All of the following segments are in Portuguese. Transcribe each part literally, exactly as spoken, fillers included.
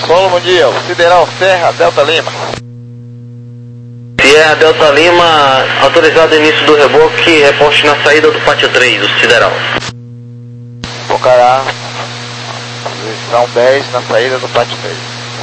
Paulo, bom dia. Sideral Serra, Delta Lima. Sierra Delta Lima, autorizado início do reboque, reporte na saída do pátio três, do Sideral. Pocará, posição dez na saída do pátio três.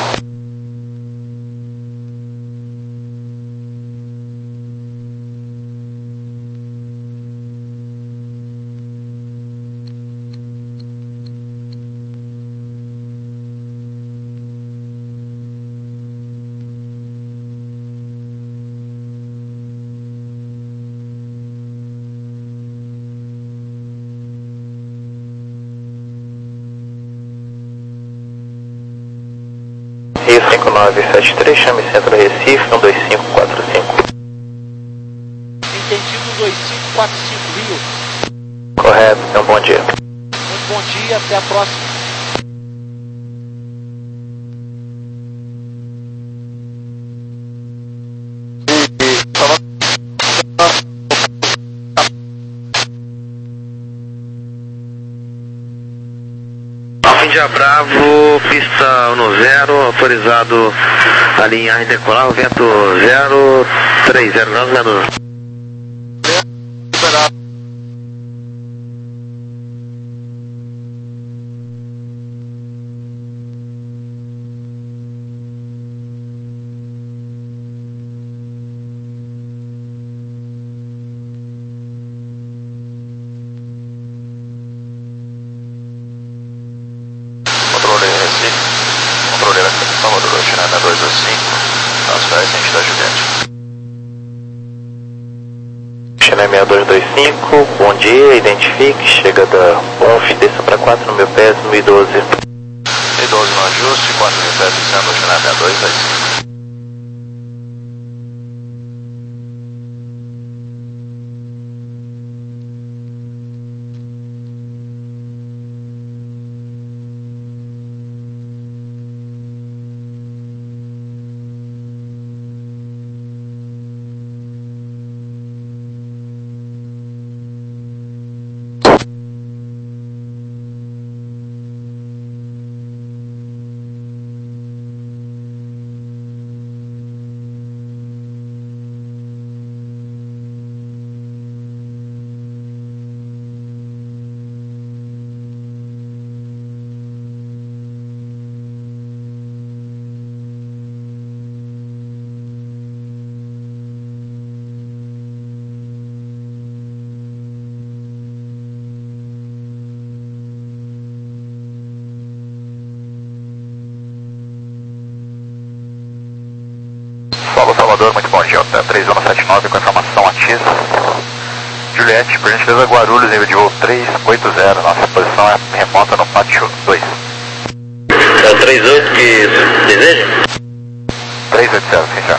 Rio cinco nove sete três, chame centro Recife, um dois cinco quatro cinco. Entendido, dois cinco quatro cinco, Rio. Correto, então bom dia. Muito bom dia, até a próxima. Índia Bravo, pista no zero, autorizado a linha e decolar, o vento zero três zero graus, ganhador. Controle Recife, controle Salvador, China dois dois cinco, transferência entidade Juliette. China seis dois dois cinco, bom dia, identifique, chega da U F, desça para quatro mil pés, mil e doze. mil e doze no ajuste, quatro mil pés, descendo, China seis dois dois cinco. Solo Salvador, muito bom dia, Alta três um sete nove com informação ativa. Juliette, por gentileza, Guarulhos, nível de voo três oito zero, nossa posição é remota no pátio dois. É o três oito que deseja? três oito zero, sim, senhor.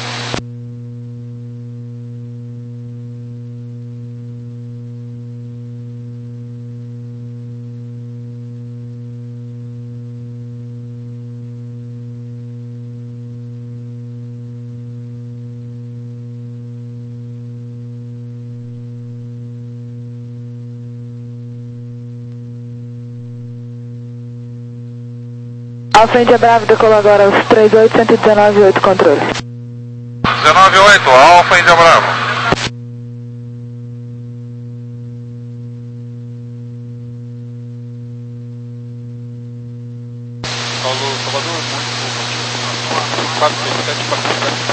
Alfa Índia Bravo, decolou agora os três oito, cento e dezenove, oito controle. dezenove oito, Alfa Índia Bravo. Paulo Salvador, quatro seis sete, quatro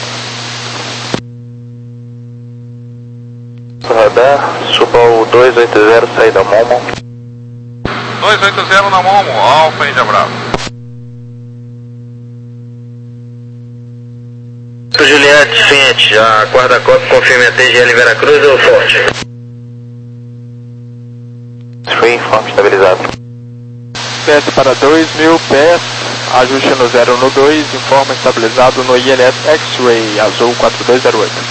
sete. Radar, suba o dois oito zero, saída Momo. dois oito zero na Momo, Alfa Índia Bravo. Juliette, Fiat, a guarda-corpo confirma a T G L Veracruz ou Forte? Free, informe estabilizado. Desce para dois mil pés, ajuste no zero no dois, informa estabilizado no I N S X-Ray, azul quatro dois zero oito.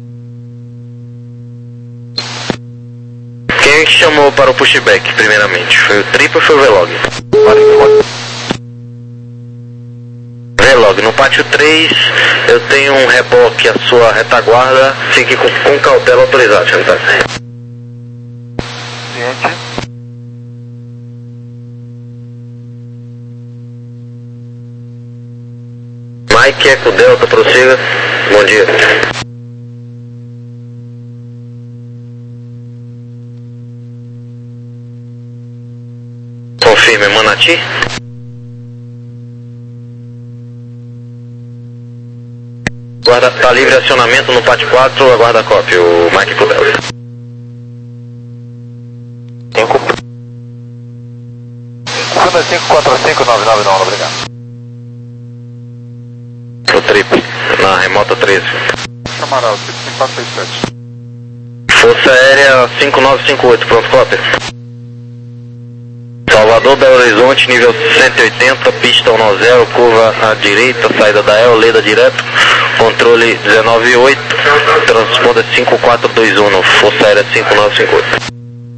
Quem que chamou para o pushback, primeiramente? Foi o Trip ou foi o Velog? Velog, no pátio três, eu tenho um reboque à sua retaguarda, fique com, com cautela autorizado, Chantal. Gente. Mike Eco Delta, prossiga. Bom dia. Confirme, Manati. Guarda, tá livre acionamento no P A T quatro, aguarda a cópia, o Mike Eco Delta. Segunda cinco quatro cinco nove nove nove, obrigado. O trip, na remota treze. Amaral, cinco quatro seis sete. Força Aérea cinco nove cinco oito, pronto, cópia. Salvador, Belo Horizonte, nível cento e oitenta, pista um zero, curva à direita, saída da E L, Leda direto, controle dezenove oito, transponder cinco quatro dois um, Força Aérea cinco nove cinco oito.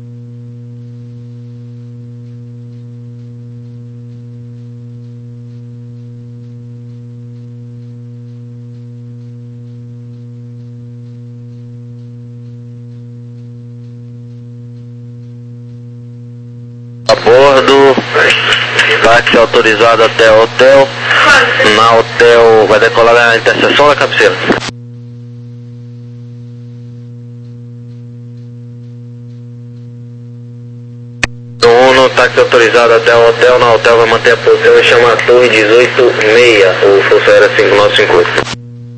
A bordo, táxi autorizado até o hotel, na hotel vai decolar na interseção da cabeceira. Uno, táxi autorizado até o hotel, na hotel vai manter a posição e chamar a torre dezoito seis, ou Força Aérea cinco nove cinco oito.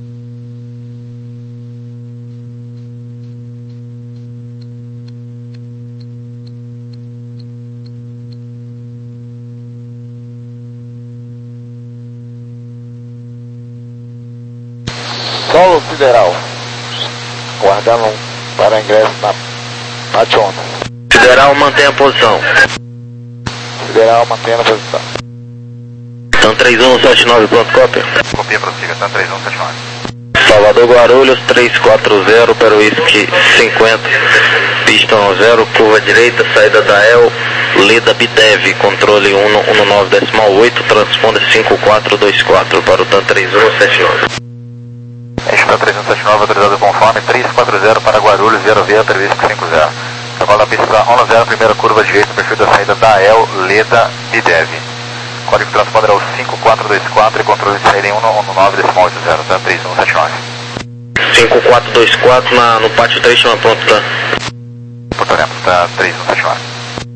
Solo Federal, guardando para ingresso na Machona. Federal mantém a posição. Federal mantendo a posição. Então três um sete nove, pronto, cópia. Copia, prossiga, tá três um sete nove. Salvador, Guarulhos, três quatro zero, para o Whisky cinquenta, pista um zero, curva direita, saída da E L, Leda Bidev, controle um nove decimal oito, transponder cinco quatro dois quatro, para o TAN três um sete nove. Estima três um sete nove, autorizado conforme três quatro zero para Guarulhos, zero via, previsto cinco zero. Cavalo da pista um zero, primeira curva direita, perfil da saída da E L, Leda Bidev. Código transponder é o cinco quatro dois quatro e controle de saída em um nove decimal oito zero, tá? três um sete nove. cinco quatro dois quatro na, no pátio três, chama pronto, tá? Portaremos, tá? três um sete nove.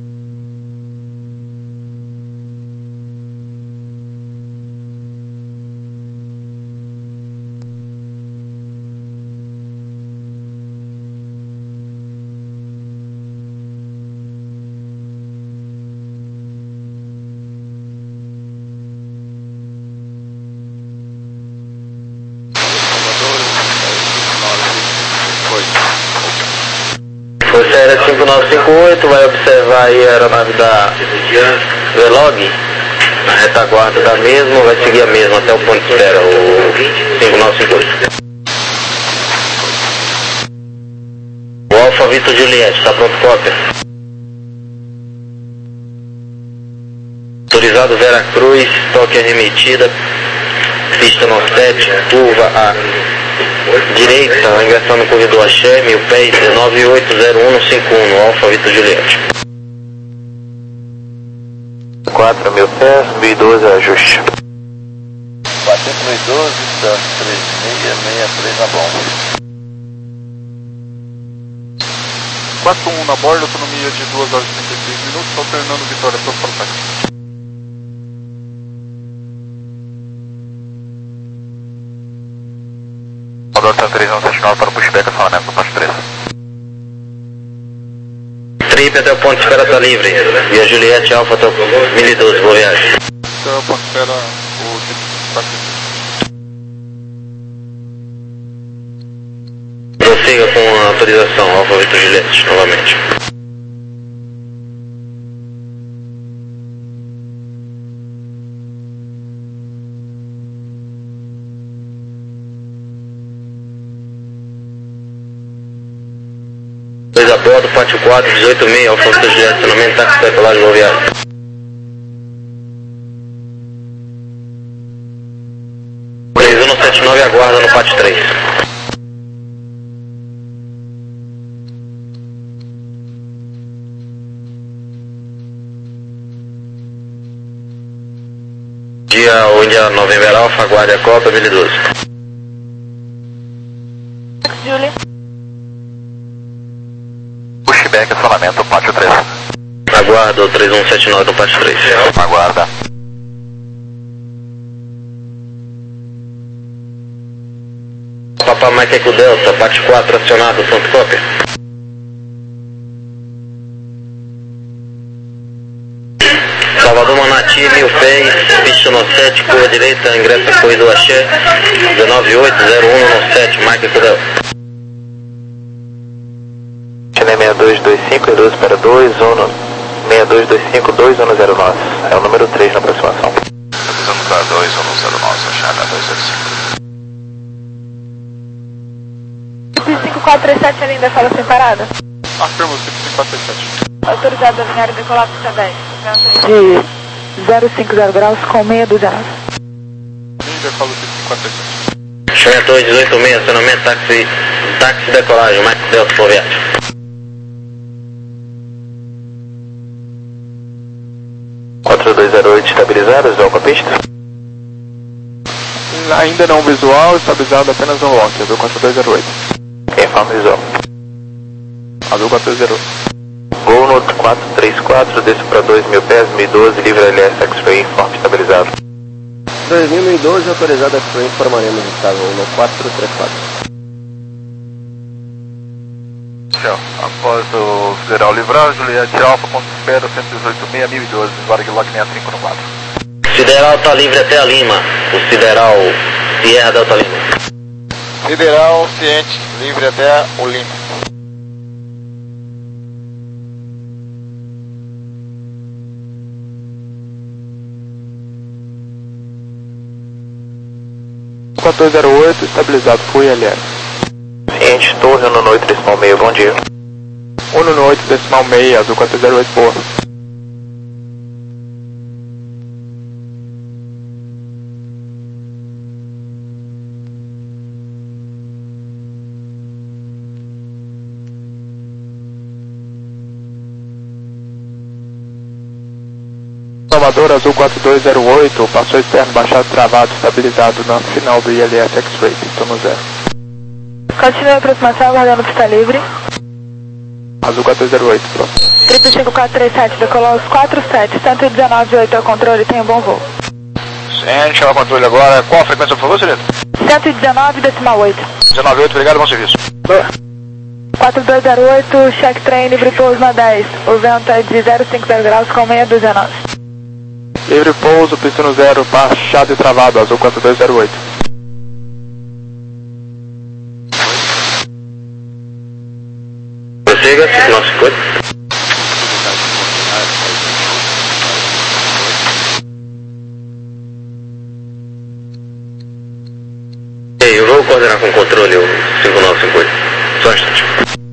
Força Aérea cinco nove cinco oito, vai observar aí a aeronave da Velog, na retaguarda da mesma, vai seguir a mesma até o ponto de espera, o cinco nove cinco oito. O Alfa Vitor Juliette, está pronto, cópia. Autorizado Vera Cruz, toque arremetida, pista no sete, curva a direita, ingressando no corredor Axé, mil pés, nove oito zero um cinco um, Alfa Vitor Juliette. quatro mil pés, mil e doze, ajuste. quatrocentos mil e doze, três seis seis três na bomba. quatro um na borda, autonomia de duas horas e trinta e seis minutos, São Fernando, Vitória, pronto para o táxi. Salvador, três um sete nove para o pushback, acionamento do ponto três. Trip até o ponto de espera está livre. Via Juliette Alfa até o mil e doze, boa viagem. Até o ponto de espera, o táxi. Prossiga com a autorização, Alfa Vitor Juliette, novamente. dois a bordo, pátio quatro, dezoito seis, Alfa Vitor Juliette, acionamento, táxi decolagem, boa viagem. três um sete nove, aguarda no pátio três. Dia India November Alpha, aguarde a cota, mil e doze. Julie. Pushback, acionamento, pátio três. Aguardo três um sete nove no pátio três. Aguarda. Papa Mike Eco Delta, pátio quatro acionado, ponto cópia. Salvador Manati, mil pés, pista no sete, curva direita, ingresso apoio do Axé, nove oito zero um no sete, Mike Eco Delta. Chile seis dois dois cinco, doze para dois, um, seis dois dois cinco, dois um zero nove. É o número três na aproximação. Usando para dois um zero nove, Axé, dois zero cinco. cinco quatro três sete ainda fala sem parada. Afirmo, cinco quatro três sete. Autorizado a alinhar e decolar pista dez. De zero cinco zero graus com seis dois zero. Líder, falo cinco quatro três sete. Chama dois oito seis, acionamento, táxi, táxi decolagem, Mike Delta, Foviate. quatro dois zero oito estabilizado, visual com a pista? Ainda não visual, estabilizado apenas no lock, azul quatro dois zero oito. Informe visual. Azul quatro dois zero oito. Gol no quatro três quatro, desço para dois mil pés, mil e doze, livre L S X-Ray, informe estabilizado. dois mil e doze, autorizado X-Ray, informaremos estável no quatro três quatro. Tchau. Após o Federal livrar, Juliette Alfa, ponto de espera, cento e dezoito seis, mil e doze, Varg Lock sessenta e cinco no quatro. Sideral tá livre até a Lima, o Sideral Sierra Delta Lima. Sideral ciente, livre até o Lima. quatro dois zero oito, estabilizado, fui L R. Ciente, torre no noite decimal meio, bom dia. um no oito decimal meio, azul quatro zero oito, boa. Salvador, azul quatro dois zero oito, passou externo, baixado, travado, estabilizado na final do I L S X-Ray, pistão no zero. Continua a aproximação, aguardando pista livre. Azul quatro dois zero oito, próximo. Triple cinco quatro três sete, decolou os quatro sete, cento e dezenove oito é o controle, tem um bom voo. Ciente, chama o controle agora. Qual a frequência, por favor, Cirilo? cento e dezenove decimal oito. dezenove oito, obrigado, bom serviço. quatro dois zero oito, check train, livre pouso na dez. O vento é de zero cinco zero graus com seis dois zero nove. Livre pouso, pista no zero, baixado e travado, azul quatro dois zero oito. Prossiga, nosso coisa. Ei, eu vou coordenar com o controle o cinco nove cinco oito. Só um instante.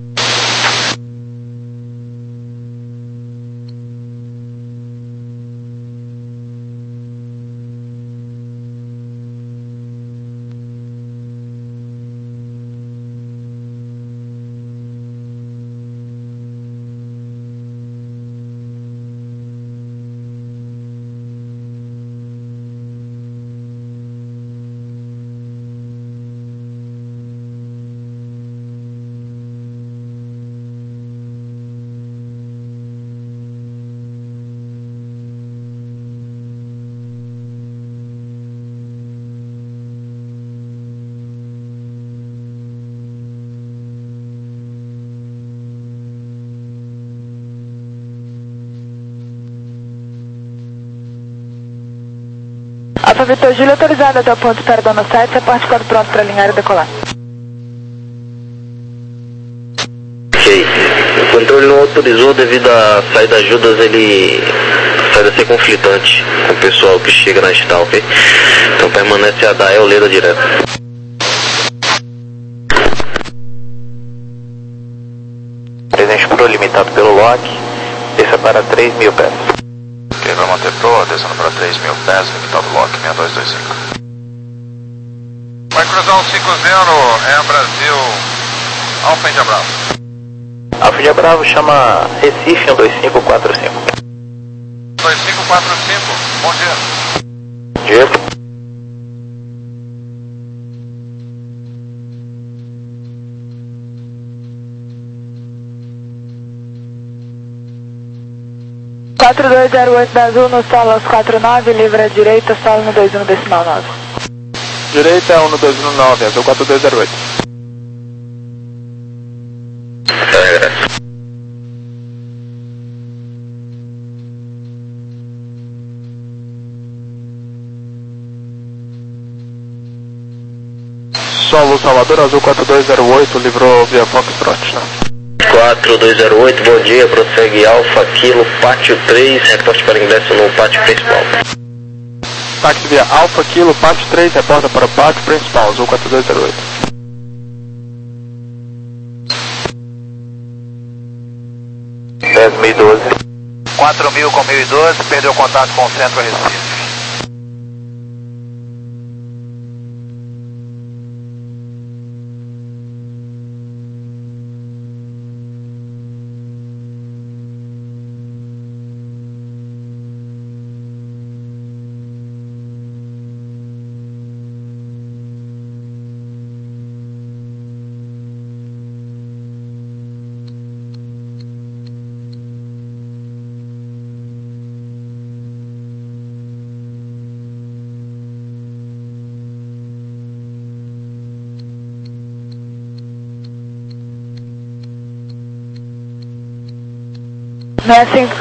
Alfa Vitor Júlio, autorizado até o ponto de espera da sete, reporte quatro pronto para alinhar e decolar. Ok. O controle não autorizou devido a saída de ajudas, ele... a saída ser conflitante com o pessoal que chega na estal, ok? Então permanece a da El Leda direto. Presente pro limitado pelo lock, desça para três mil pés. Ok, vai manter pro, descendo para três mil pés, limitado lock, seis dois dois cinco. Vai cruzar um cinco zero, é Brasil, Alfa India Bravo. Alfa India Bravo chama Recife um dois cinco quatro cinco. dois cinco quatro cinco, bom dia. dia. quatro dois zero oito da Azul no solo aos quatro nove, livre à direita, solo no dois um decimal nove. Direita é um no dois um nove, Azul quatro dois zero oito. Tá, graças. Solo Salvador, Azul quatro dois zero oito, livrou via Foxtrot, né? quatro dois zero oito, bom dia, prossegue Alfa Kilo, pátio três, reporte para ingresso no pátio principal. Táxi via Alfa Kilo, pátio três, reporta para o pátio principal, Azul quatro dois zero oito. dez mil e doze. quatro mil com mil e doze, perdeu contato com o centro Recife. sessenta e cinco.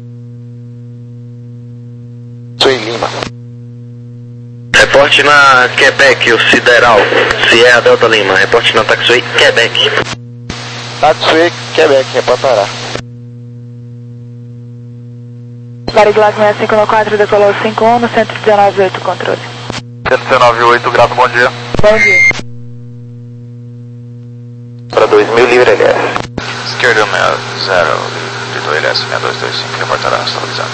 Sou em Lima. Reporte na Quebec, o Sideral, Sierra Delta Lima, reporte na Taxiway Quebec. Taxiway Quebec, reportará. Bariglac sessenta e cinco no quatro, decolou cinco um no cento e dezenove oito, controle. cento e dezenove oito, grato, bom dia. Bom dia. Para dois mil, livre L S. Esquerda sessenta, Vitor L S seis dois dois cinco, reportará, estabilizado.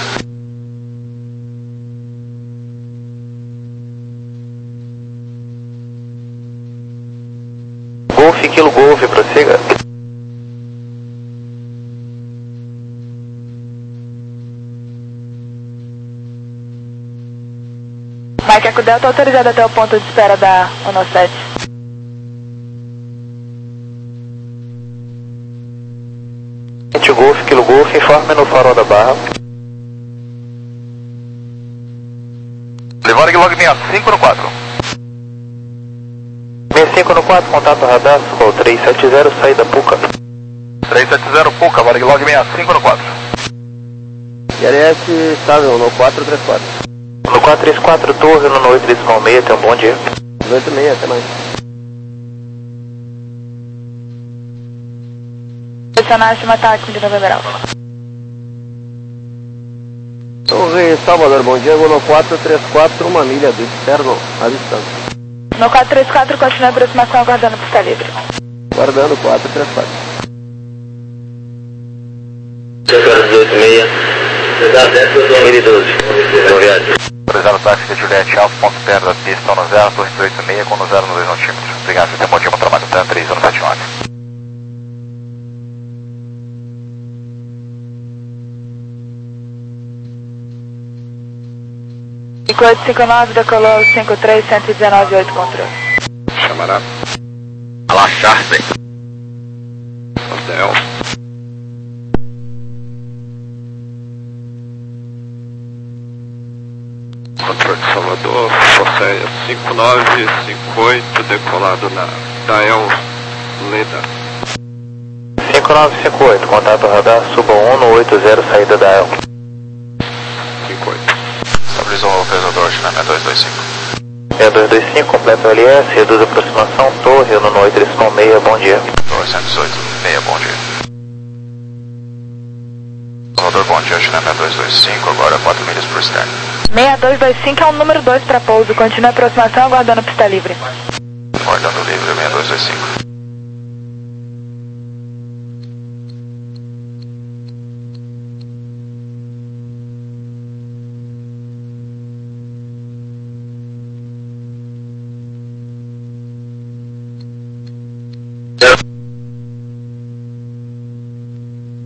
Golf, Kilo Golf, prossiga. Mike Eco Delta autorizado até o ponto de espera da um sete. Golf, Kilo Golf, informe no farol da barra. Levarig log sessenta e cinco no quatro. sessenta e cinco no quatro, contato radar, Sul três sete zero, saída Puca. três sete zero, Puca, Varig log sessenta e cinco no quatro. I L S estável no quatro três quatro. No quatro três quatro, Torre, no oito decimal seis, tenha um bom dia. oito seis, até mais. Pressionar cima tático de Nova Verão. Torre Salvador, bom dia, vou no quatro três quatro, uma milha do externo, avistando. No quatro três quatro, continua a aproximação aguardando pista livre. Guardando quatro três quatro. dezoito seis, mil e doze, boa viagem. Autorizado o táxi de Juliette Alfa, ponto perto da pista, no zero, torre oito seis, com no zero no dois centímetros. Obrigado, você tem um bom dia, bom trabalho, tá? três um sete nove. cinco oito cinco nove, decolou cinco três, cento e dezenove oito, controle. Chamará. Alá, Charter. Hotel. Controle de Salvador, Forceia cinco nove cinco oito, decolado na Dael Leda. cinco nove cinco oito, contato radar, suba um no oito zero, saída da El. cinco oito. Estabilizou o localizador, China dois dois cinco. seis dois dois cinco, completa o L S, reduz a aproximação, Torre, no oito decimal seis, bom dia. Torre cento e dezoito, meia, bom dia. Salvador, bom dia, China dois dois cinco, agora quatro milhas por externo. seis dois dois cinco é o número dois para pouso, continua a aproximação aguardando pista livre. Guardando livre, seis dois dois cinco.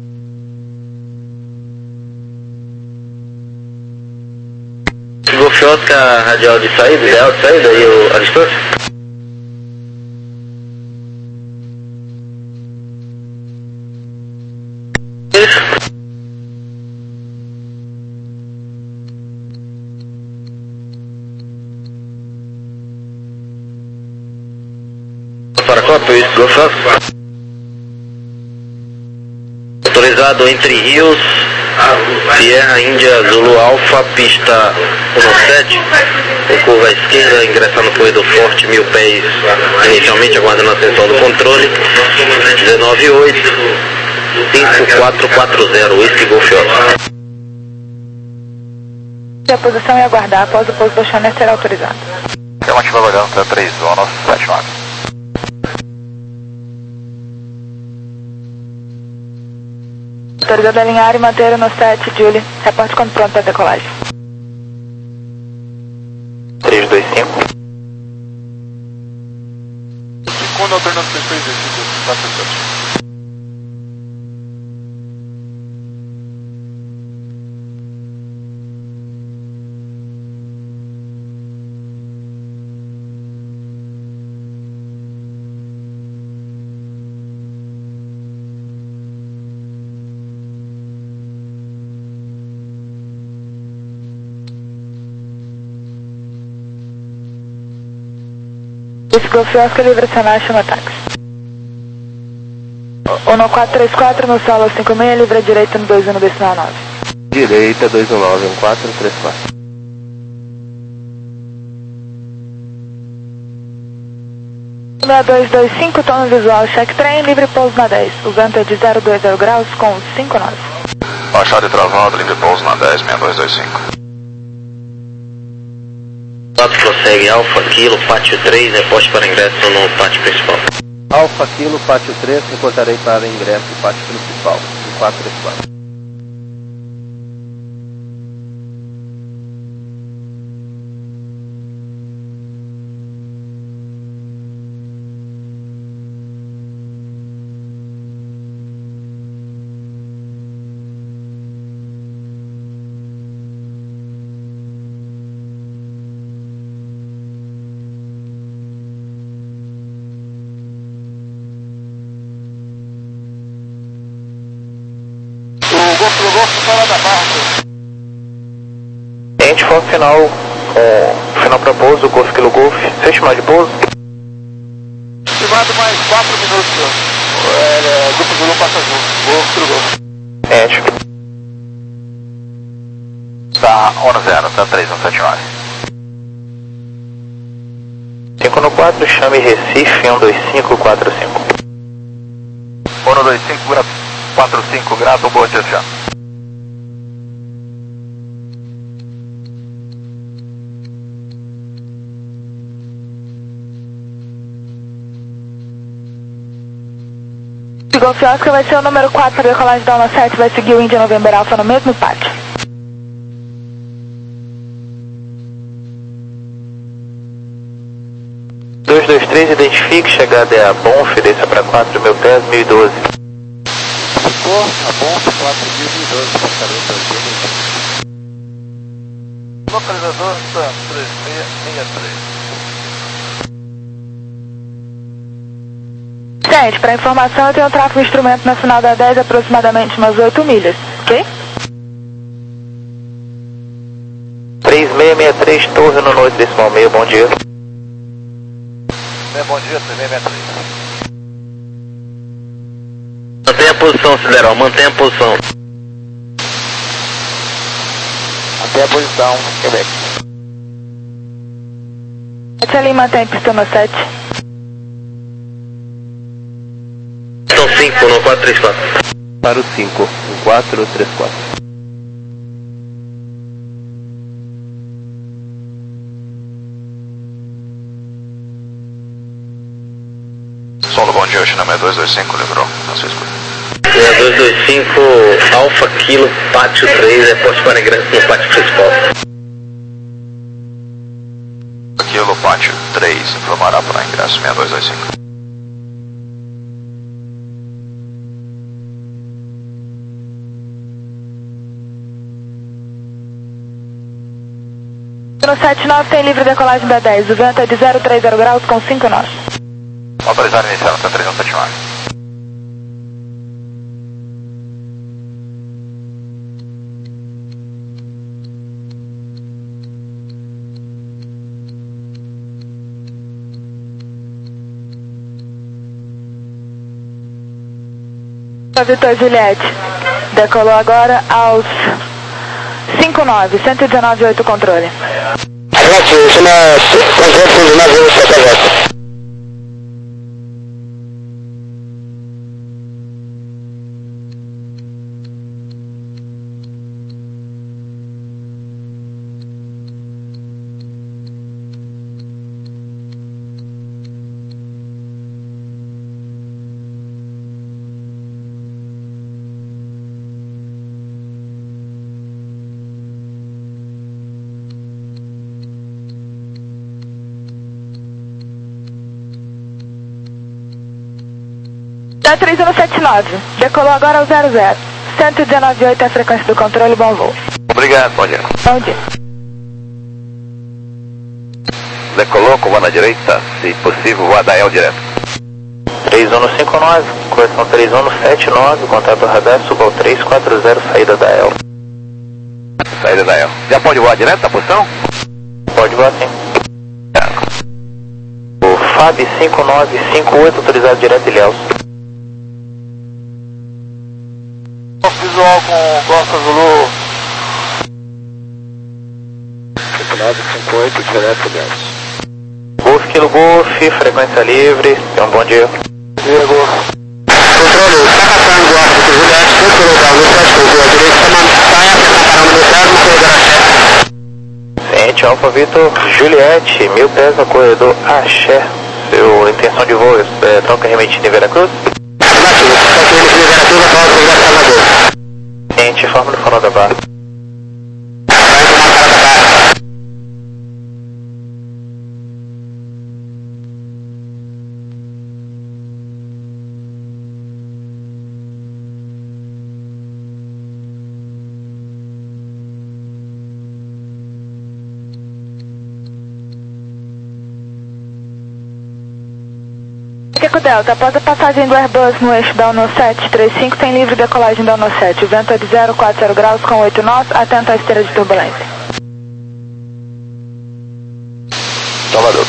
Golf Oscar, radial de saída, ideal de saída e o, a distância? Isso. Para Copa, isso, Golf Oscar. Autorizado entre Rios, Sierra Índia Zulu Alfa, pista dezessete, com curva à esquerda, ingressar no corredor forte, mil pés inicialmente, aguardando a atenção do controle, dezenove oito, cinco quatro quatro zero, Whisky Golf Oscar. A posição e aguardar após o pouso da China será autorizado. Afirmativa avaliando até três zonas, sete nove. Autorizado a alinhar e manter no sete, Julie. Reporte quando pronto para decolagem. três dois cinco. Segundo alternando perfeito, está certo. Esse Golf Oscar livre acionar chama táxi. um quatro três quatro no solo cinco seis, livre à direita no dois um decimal nove. Direita dois um nove, um quatro três quatro. seis dois dois cinco, tono visual, check train, livre pouso na dez. O vento é de zero dois zero graus com cinco nove. Baixada e travado, livre pouso na dez, seis dois dois cinco. Contato prossegue Alfa Kilo, pátio três, reporte para ingresso no pátio principal. Alfa Kilo, pátio três, reportarei para ingresso no pátio principal, um quatro três quatro. Golf do Golf fora da barra. Gente, for final, com final para pouso, Golf Kilo Golf, sexto final de pouso. Estimado mais quatro minutos, é, Grupo Zulu passa junto, Golf Kilo Golf. Gente. Tá um zero, tá três um sete nove. cinco no quatro, chame Recife, um dois cinco quatro cinco. um dois cinco quatro cinco, grato, boa tchau. O Golf Oscar vai ser o número quatro para decolagem da Alma sete, vai seguir o India November Alpha no mesmo pátio. dois dois três, identifique, chegada é a Bonf, desça para quatro mil pés, mil e doze. Ficou a Bonf, quatro mil e doze, passarinho para localizador Sam três seis seis três. Gente, para informação, eu tenho um tráfego de instrumento na final da dez, aproximadamente umas oito milhas, ok? três seis seis três, torre no noite decimal meio, bom dia. É, bom dia, três seis seis três. Mantenha a posição, Sideral, mantenha a posição. Até a posição, Quebec. sete ali, mantém pista no sete. São cinco no quatro três quatro. Para o cinco, um quatro três quatro. Solo, bom dia, China dois dois cinco, lembrou, na sua escuta. dois dois cinco, Alfa Kilo, pátio três, reporte para ingresso no pátio principal. Kilo, pátio três, informará para ingresso seis dois dois cinco. no sete nove, tem livre decolagem da dez. O vento é de zero três zero graus com cinco nós. Autorizado iniciar no três um sete nove. Vitor Juliette, decolou agora aos cinco nove, cento e dezenove ponto oito controle. Negativo, chama conjunto de navio extraterrestre. Da três um sete nove, decolou agora ao zero zero, cento e dezenove ponto oito é a frequência do controle, bom voo. Obrigado, bom dia. Bom dia. Decolou, com na direita, se possível, voar da E L direto. três um cinco nove, correção três um sete nove, contato radar, suba ao três quatro zero, saída da E L. Saída da E L. Já pode voar direto na posição? Pode voar sim. O F A B cinco nove cinco oito, autorizado direto Ilhéus. Visual com Costa Zulu. cinco nove cinco oito, direto Ilhéus. Golf Kilo Golf, frequência livre, tenha um bom dia. Controle, está passando o arco do Juliette, foi pelo lugar, no sete com a direita, saia, parando no zero, no corredor Axé. Ciente, Alfa Vitor Juliette, mil pés no corredor Axé. Seu intenção de voo é troca remetida em Veracruz? Negativo, troca remetida em Veracruz, a prova de Salvador. Ciente, forma do farol da barra. Queco Delta, após a passagem do Airbus no eixo da UNO sete três cinco, tem livre decolagem da UNO sete. O vento é de zero quatro zero graus com oito nós, atento à esteira de turbulência. Salvador.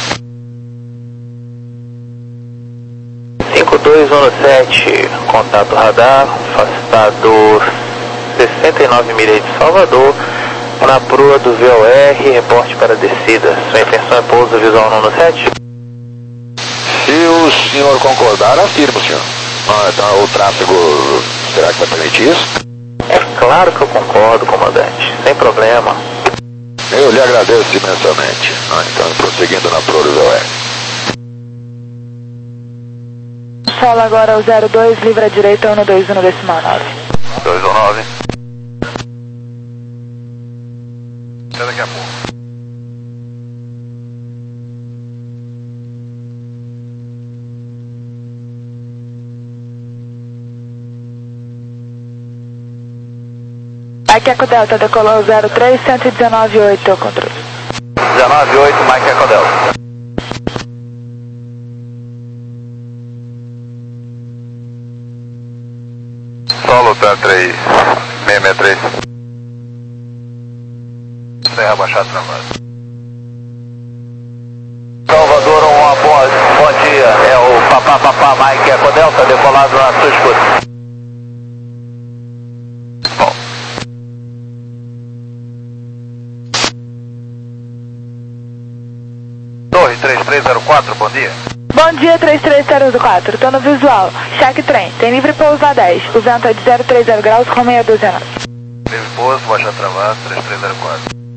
cinco dois um sete, contato radar, afastado sessenta e nove milhas de Salvador, na proa do V O R, reporte para descida. Sua intenção é pouso visual no sete? Se o senhor concordar, afirmo, senhor. Ah, então o tráfego, será que vai permitir isso? É claro que eu concordo, comandante, sem problema. Eu lhe agradeço imensamente. Ah, então, prosseguindo na proa do V O R. Solo agora ao zero dois, livre à direita, um dois um decimal nove. dois um nove. Até daqui a pouco. Mike Eco Delta, decolou zero três, cento e dezenove ponto oito, controle. dezenove ponto oito, Mike Eco Delta. Solo T três seis seis três. Serra Baixada travada. Salvador, uma boa, bom dia. É o Papá Papá Mike Eco Delta, decolado na sua escuta. Bom. Torre três três zero quatro, bom dia. Bom dia, três três zero quatro, tô no visual. Cheque trem, tem livre pouso na dez. O vento é de zero três zero graus com meia dúzia. Livre pouso, baixa travada, três três zero quatro.